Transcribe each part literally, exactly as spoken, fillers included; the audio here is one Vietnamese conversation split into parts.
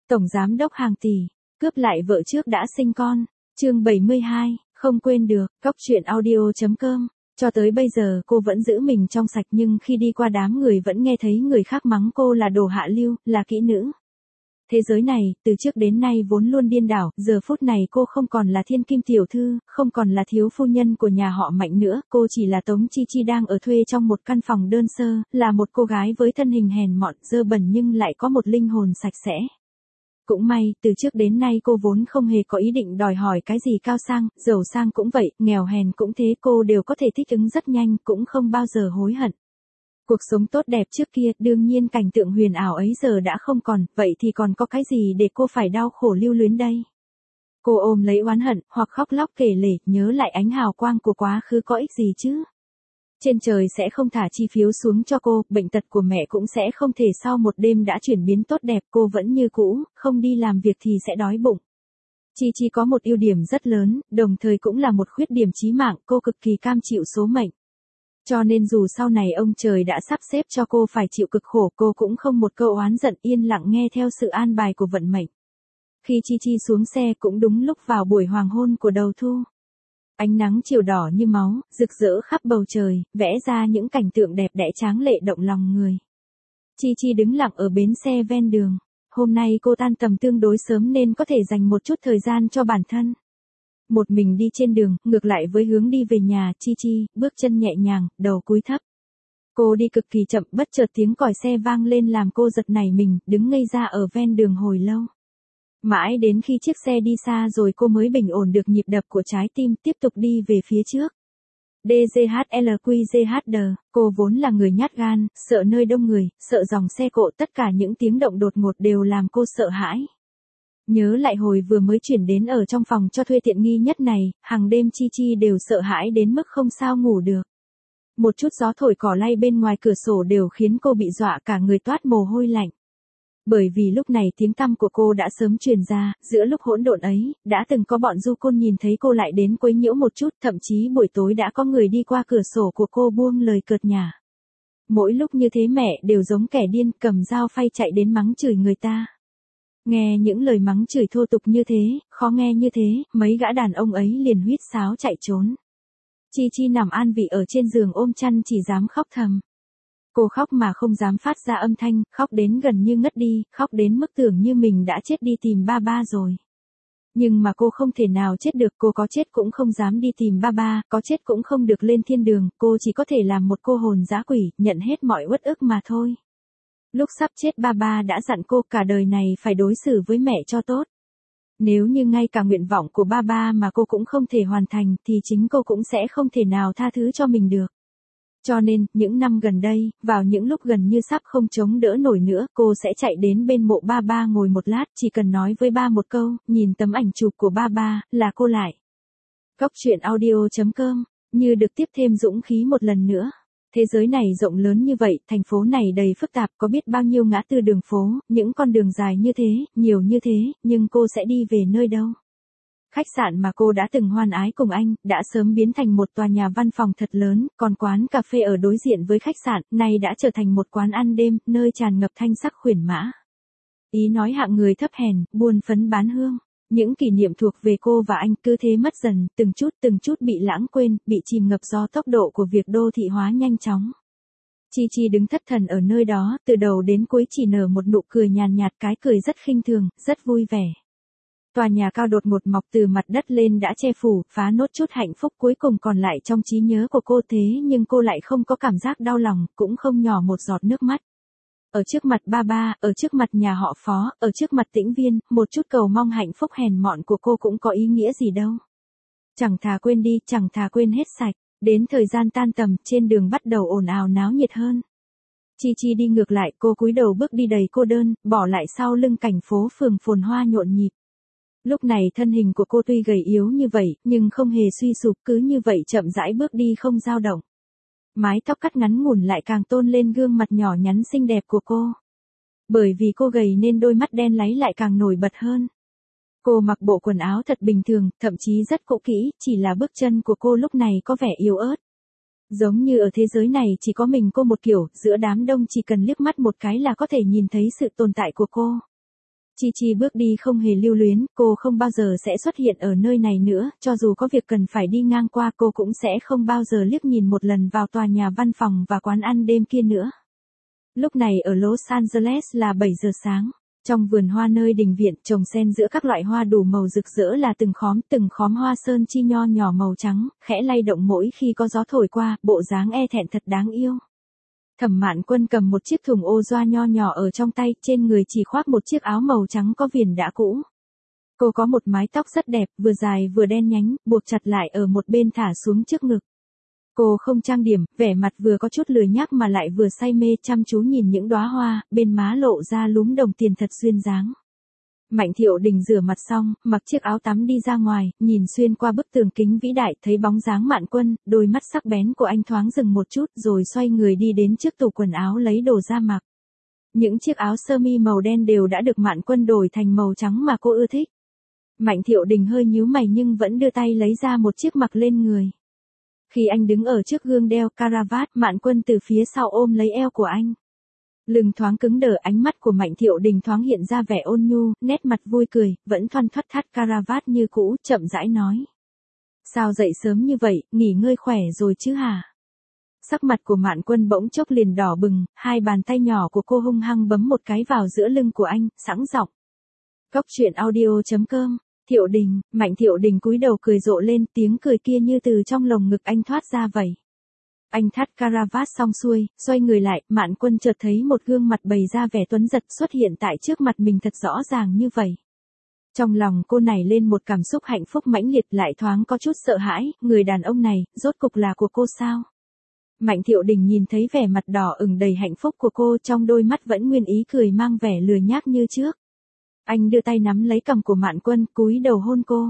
Tổng giám đốc hàng tỷ, cướp lại vợ trước đã sinh con. Chương bảy mươi hai, không quên được. Cóc truyện audio chấm com. Cho tới bây giờ cô vẫn giữ mình trong sạch, nhưng khi đi qua đám người vẫn nghe thấy người khác mắng cô là đồ hạ lưu, là kỹ nữ. Thế giới này, từ trước đến nay vốn luôn điên đảo, giờ phút này cô không còn là thiên kim tiểu thư, không còn là thiếu phu nhân của nhà họ Mạnh nữa, cô chỉ là Tống Chi Chi đang ở thuê trong một căn phòng đơn sơ, là một cô gái với thân hình hèn mọn, dơ bẩn nhưng lại có một linh hồn sạch sẽ. Cũng may, từ trước đến nay cô vốn không hề có ý định đòi hỏi cái gì cao sang, giàu sang cũng vậy, nghèo hèn cũng thế, cô đều có thể thích ứng rất nhanh, cũng không bao giờ hối hận. Cuộc sống tốt đẹp trước kia, đương nhiên cảnh tượng huyền ảo ấy giờ đã không còn, vậy thì còn có cái gì để cô phải đau khổ lưu luyến đây? Cô ôm lấy oán hận, hoặc khóc lóc kể lể, nhớ lại ánh hào quang của quá khứ có ích gì chứ? Trên trời sẽ không thả chi phiếu xuống cho cô, bệnh tật của mẹ cũng sẽ không thể sau một đêm đã chuyển biến tốt đẹp, cô vẫn như cũ, không đi làm việc thì sẽ đói bụng. Chi Chi có một ưu điểm rất lớn, đồng thời cũng là một khuyết điểm chí mạng, cô cực kỳ cam chịu số mệnh. Cho nên dù sau này ông trời đã sắp xếp cho cô phải chịu cực khổ, cô cũng không một câu oán giận, yên lặng nghe theo sự an bài của vận mệnh. Khi Chi Chi xuống xe cũng đúng lúc vào buổi hoàng hôn của đầu thu. Ánh nắng chiều đỏ như máu, rực rỡ khắp bầu trời, vẽ ra những cảnh tượng đẹp đẽ tráng lệ động lòng người. Chi Chi đứng lặng ở bến xe ven đường. Hôm nay cô tan tầm tương đối sớm nên có thể dành một chút thời gian cho bản thân. Một mình đi trên đường, ngược lại với hướng đi về nhà, Chi Chi, bước chân nhẹ nhàng, đầu cúi thấp. Cô đi cực kỳ chậm, bất chợt tiếng còi xe vang lên làm cô giật nảy mình, đứng ngây ra ở ven đường hồi lâu. Mãi đến khi chiếc xe đi xa rồi cô mới bình ổn được nhịp đập của trái tim, tiếp tục đi về phía trước. đê giê hát lờ quy giê hát đê, cô vốn là người nhát gan, sợ nơi đông người, sợ dòng xe cộ, tất cả những tiếng động đột ngột đều làm cô sợ hãi. Nhớ lại hồi vừa mới chuyển đến ở trong phòng cho thuê tiện nghi nhất này, hàng đêm Chi Chi đều sợ hãi đến mức không sao ngủ được. Một chút gió thổi cỏ lay bên ngoài cửa sổ đều khiến cô bị dọa cả người toát mồ hôi lạnh. Bởi vì lúc này tiếng tăm của cô đã sớm truyền ra, giữa lúc hỗn độn ấy, đã từng có bọn du côn nhìn thấy cô lại đến quấy nhiễu một chút, thậm chí buổi tối đã có người đi qua cửa sổ của cô buông lời cợt nhả. Mỗi lúc như thế mẹ đều giống kẻ điên, cầm dao phay chạy đến mắng chửi người ta. Nghe những lời mắng chửi thô tục như thế, khó nghe như thế, mấy gã đàn ông ấy liền huýt sáo chạy trốn. Chi Chi nằm an vị ở trên giường ôm chăn chỉ dám khóc thầm. Cô khóc mà không dám phát ra âm thanh, khóc đến gần như ngất đi, khóc đến mức tưởng như mình đã chết đi tìm ba ba rồi. Nhưng mà cô không thể nào chết được, cô có chết cũng không dám đi tìm ba ba, có chết cũng không được lên thiên đường, cô chỉ có thể làm một cô hồn dã quỷ, nhận hết mọi uất ức mà thôi. Lúc sắp chết ba ba đã dặn cô cả đời này phải đối xử với mẹ cho tốt. Nếu như ngay cả nguyện vọng của ba ba mà cô cũng không thể hoàn thành thì chính cô cũng sẽ không thể nào tha thứ cho mình được. Cho nên, những năm gần đây, vào những lúc gần như sắp không chống đỡ nổi nữa, cô sẽ chạy đến bên mộ ba ba ngồi một lát, chỉ cần nói với ba một câu, nhìn tấm ảnh chụp của ba ba, là cô lại. Cóc truyện audio chấm com, như được tiếp thêm dũng khí một lần nữa. Thế giới này rộng lớn như vậy, thành phố này đầy phức tạp, có biết bao nhiêu ngã tư đường phố, những con đường dài như thế, nhiều như thế, nhưng cô sẽ đi về nơi đâu? Khách sạn mà cô đã từng hoan ái cùng anh, đã sớm biến thành một tòa nhà văn phòng thật lớn, còn quán cà phê ở đối diện với khách sạn, nay đã trở thành một quán ăn đêm, nơi tràn ngập thanh sắc khuyển mã. Ý nói hạng người thấp hèn, buôn phấn bán hương. Những kỷ niệm thuộc về cô và anh cứ thế mất dần, từng chút từng chút bị lãng quên, bị chìm ngập do tốc độ của việc đô thị hóa nhanh chóng. Chi Chi đứng thất thần ở nơi đó, từ đầu đến cuối chỉ nở một nụ cười nhàn nhạt, cái cười rất khinh thường, rất vui vẻ. Tòa nhà cao đột ngột mọc từ mặt đất lên đã che phủ, phá nốt chút hạnh phúc cuối cùng còn lại trong trí nhớ của cô, thế nhưng cô lại không có cảm giác đau lòng, cũng không nhỏ một giọt nước mắt. Ở trước mặt ba ba, ở trước mặt nhà họ Phó, ở trước mặt Tĩnh Viên, một chút cầu mong hạnh phúc hèn mọn của cô cũng có ý nghĩa gì đâu. Chẳng thà quên đi, chẳng thà quên hết sạch. Đến thời gian tan tầm, trên đường bắt đầu ồn ào náo nhiệt hơn. Chi Chi đi ngược lại, cô cúi đầu bước đi đầy cô đơn, bỏ lại sau lưng cảnh phố phường phồn hoa nhộn nhịp. Lúc này thân hình của cô tuy gầy yếu như vậy, nhưng không hề suy sụp, cứ như vậy chậm rãi bước đi không dao động. Mái tóc cắt ngắn ngủn lại càng tôn lên gương mặt nhỏ nhắn xinh đẹp của cô. Bởi vì cô gầy nên đôi mắt đen láy lại càng nổi bật hơn. Cô mặc bộ quần áo thật bình thường, thậm chí rất cũ kỹ, chỉ là bước chân của cô lúc này có vẻ yếu ớt. Giống như ở thế giới này chỉ có mình cô một kiểu, giữa đám đông chỉ cần liếc mắt một cái là có thể nhìn thấy sự tồn tại của cô. Chi Chi bước đi không hề lưu luyến, cô không bao giờ sẽ xuất hiện ở nơi này nữa, cho dù có việc cần phải đi ngang qua cô cũng sẽ không bao giờ liếc nhìn một lần vào tòa nhà văn phòng và quán ăn đêm kia nữa. Lúc này ở Los Angeles là bảy giờ sáng. Trong vườn hoa nơi đình viện trồng xen giữa các loại hoa đủ màu rực rỡ là từng khóm từng khóm hoa sơn chi nho nhỏ màu trắng, khẽ lay động mỗi khi có gió thổi qua, bộ dáng e thẹn thật đáng yêu. Thẩm Mạn Quân cầm một chiếc thùng ô doa nho nhỏ ở trong tay, trên người chỉ khoác một chiếc áo màu trắng có viền đã cũ. Cô có một mái tóc rất đẹp, vừa dài vừa đen nhánh, buộc chặt lại ở một bên thả xuống trước ngực. Cô không trang điểm, vẻ mặt vừa có chút lười nhác mà lại vừa say mê chăm chú nhìn những đóa hoa, bên má lộ ra lúm đồng tiền thật duyên dáng. Mạnh Thiệu Đình rửa mặt xong, mặc chiếc áo tắm đi ra ngoài, nhìn xuyên qua bức tường kính vĩ đại thấy bóng dáng Mạn Quân, đôi mắt sắc bén của anh thoáng dừng một chút rồi xoay người đi đến trước tủ quần áo lấy đồ ra mặc. Những chiếc áo sơ mi màu đen đều đã được Mạn Quân đổi thành màu trắng mà cô ưa thích. Mạnh Thiệu Đình hơi nhíu mày nhưng vẫn đưa tay lấy ra một chiếc mặc lên người. Khi anh đứng ở trước gương đeo caravat, Mạn Quân từ phía sau ôm lấy eo của anh. Lưng thoáng cứng đờ, ánh mắt của Mạnh Thiệu Đình thoáng hiện ra vẻ ôn nhu, nét mặt vui cười, vẫn thoăn thoắt thắt caravat như cũ, chậm rãi nói. Sao dậy sớm như vậy, nghỉ ngơi khỏe rồi chứ hả? Sắc mặt của Mạn Quân bỗng chốc liền đỏ bừng, hai bàn tay nhỏ của cô hung hăng bấm một cái vào giữa lưng của anh, sẵn giọng. Cóc truyện audio chấm com. Thiệu Đình, Mạnh Thiệu Đình cúi đầu cười rộ lên, tiếng cười kia như từ trong lồng ngực anh thoát ra vậy. Anh thắt caravat xong xuôi, xoay người lại, Mạn Quân chợt thấy một gương mặt bày ra vẻ tuấn giật xuất hiện tại trước mặt mình thật rõ ràng như vậy. Trong lòng cô nảy lên một cảm xúc hạnh phúc mãnh liệt, lại thoáng có chút sợ hãi, người đàn ông này, rốt cục là của cô sao? Mạnh Thiệu Đình nhìn thấy vẻ mặt đỏ ửng đầy hạnh phúc của cô, trong đôi mắt vẫn nguyên ý cười mang vẻ lười nhác như trước. Anh đưa tay nắm lấy cằm của Mạn Quân, cúi đầu hôn cô.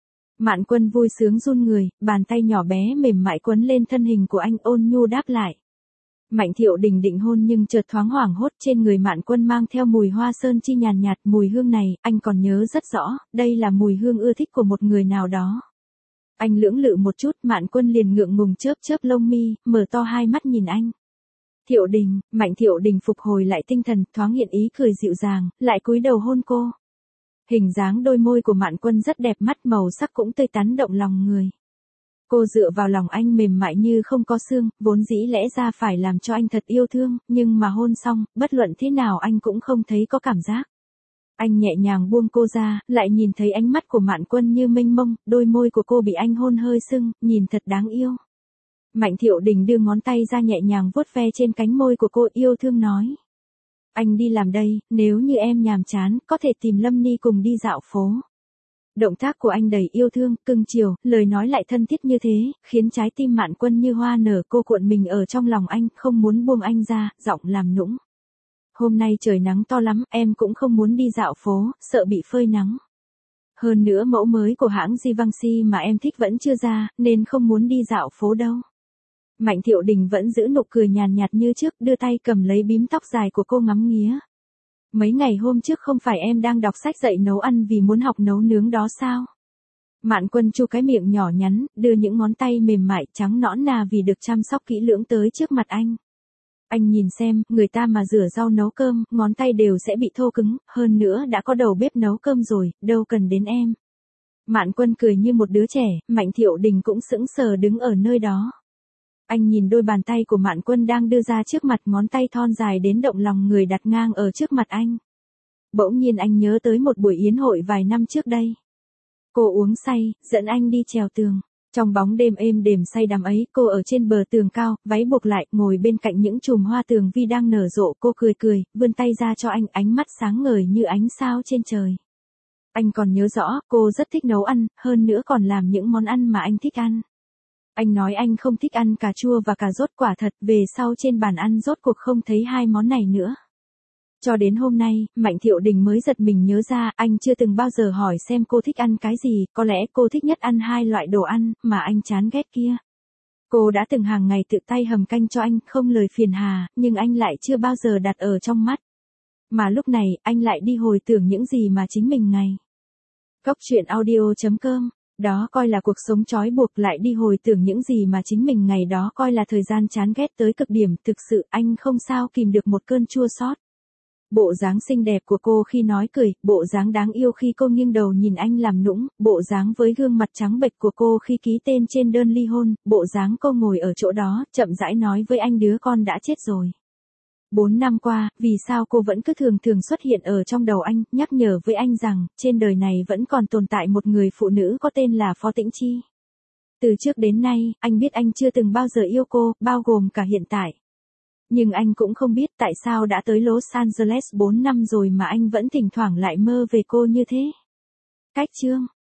Mạn Quân vui sướng run người, bàn tay nhỏ bé mềm mại quấn lên thân hình của anh, ôn nhu đáp lại. Mạnh Thiệu Đình định hôn nhưng chợt thoáng hoảng hốt, trên người Mạn Quân mang theo mùi hoa sơn chi nhàn nhạt, mùi hương này, anh còn nhớ rất rõ, đây là mùi hương ưa thích của một người nào đó. Anh lưỡng lự một chút, Mạn Quân liền ngượng ngùng chớp chớp lông mi, mở to hai mắt nhìn anh. Thiệu Đình, Mạnh Thiệu Đình phục hồi lại tinh thần, thoáng hiện ý cười dịu dàng, lại cúi đầu hôn cô. Hình dáng đôi môi của Mạn Quân rất đẹp mắt, màu sắc cũng tươi tắn động lòng người. Cô dựa vào lòng anh mềm mại như không có xương, vốn dĩ lẽ ra phải làm cho anh thật yêu thương, nhưng mà hôn xong, bất luận thế nào anh cũng không thấy có cảm giác. Anh nhẹ nhàng buông cô ra, lại nhìn thấy ánh mắt của Mạn Quân như mênh mông, đôi môi của cô bị anh hôn hơi sưng, nhìn thật đáng yêu. Mạnh Thiệu Đình đưa ngón tay ra nhẹ nhàng vuốt ve trên cánh môi của cô, yêu thương nói. Anh đi làm đây, nếu như em nhàm chán, có thể tìm Lâm Ni cùng đi dạo phố. Động tác của anh đầy yêu thương, cưng chiều, lời nói lại thân thiết như thế, khiến trái tim Mạn Quân như hoa nở, cô cuộn mình ở trong lòng anh, không muốn buông anh ra, giọng làm nũng. Hôm nay trời nắng to lắm, em cũng không muốn đi dạo phố, sợ bị phơi nắng. Hơn nữa mẫu mới của hãng Givenchy mà em thích vẫn chưa ra, nên không muốn đi dạo phố đâu. Mạnh Thiệu Đình vẫn giữ nụ cười nhàn nhạt như trước, đưa tay cầm lấy bím tóc dài của cô ngắm nghía. Mấy ngày hôm trước không phải em đang đọc sách dạy nấu ăn vì muốn học nấu nướng đó sao? Mạn Quân chu cái miệng nhỏ nhắn, đưa những ngón tay mềm mại trắng nõn nà vì được chăm sóc kỹ lưỡng tới trước mặt anh. Anh nhìn xem, người ta mà rửa rau nấu cơm, ngón tay đều sẽ bị thô cứng, hơn nữa đã có đầu bếp nấu cơm rồi, đâu cần đến em. Mạn Quân cười như một đứa trẻ, Mạnh Thiệu Đình cũng sững sờ đứng ở nơi đó. Anh nhìn đôi bàn tay của Mạn Quân đang đưa ra trước mặt, ngón tay thon dài đến động lòng người đặt ngang ở trước mặt anh. Bỗng nhiên anh nhớ tới một buổi yến hội vài năm trước đây. Cô uống say, dẫn anh đi trèo tường. Trong bóng đêm êm đềm say đắm ấy, cô ở trên bờ tường cao, váy buộc lại, ngồi bên cạnh những chùm hoa tường vi đang nở rộ, cô cười cười, vươn tay ra cho anh, ánh mắt sáng ngời như ánh sao trên trời. Anh còn nhớ rõ, cô rất thích nấu ăn, hơn nữa còn làm những món ăn mà anh thích ăn. Anh nói anh không thích ăn cà chua và cà rốt, quả thật, về sau trên bàn ăn rốt cuộc không thấy hai món này nữa. Cho đến hôm nay, Mạnh Thiệu Đình mới giật mình nhớ ra, anh chưa từng bao giờ hỏi xem cô thích ăn cái gì, có lẽ cô thích nhất ăn hai loại đồ ăn, mà anh chán ghét kia. Cô đã từng hàng ngày tự tay hầm canh cho anh, không lời phiền hà, nhưng anh lại chưa bao giờ đặt ở trong mắt. Mà lúc này, anh lại đi hồi tưởng những gì mà chính mình ngày. Cóc truyện audio chấm com, đó coi là cuộc sống trói buộc, lại đi hồi tưởng những gì mà chính mình ngày đó coi là thời gian chán ghét tới cực điểm, thực sự anh không sao kìm được một cơn chua xót. Bộ dáng xinh đẹp của cô khi nói cười, bộ dáng đáng yêu khi cô nghiêng đầu nhìn anh làm nũng, bộ dáng với gương mặt trắng bệch của cô khi ký tên trên đơn ly hôn, bộ dáng cô ngồi ở chỗ đó, chậm rãi nói với anh đứa con đã chết rồi. Bốn năm qua, vì sao cô vẫn cứ thường thường xuất hiện ở trong đầu anh, nhắc nhở với anh rằng, trên đời này vẫn còn tồn tại một người phụ nữ có tên là Phó Tĩnh Chi. Từ trước đến nay, anh biết anh chưa từng bao giờ yêu cô, bao gồm cả hiện tại. Nhưng anh cũng không biết tại sao đã tới Los Angeles bốn năm rồi mà anh vẫn thỉnh thoảng lại mơ về cô như thế. Cách chương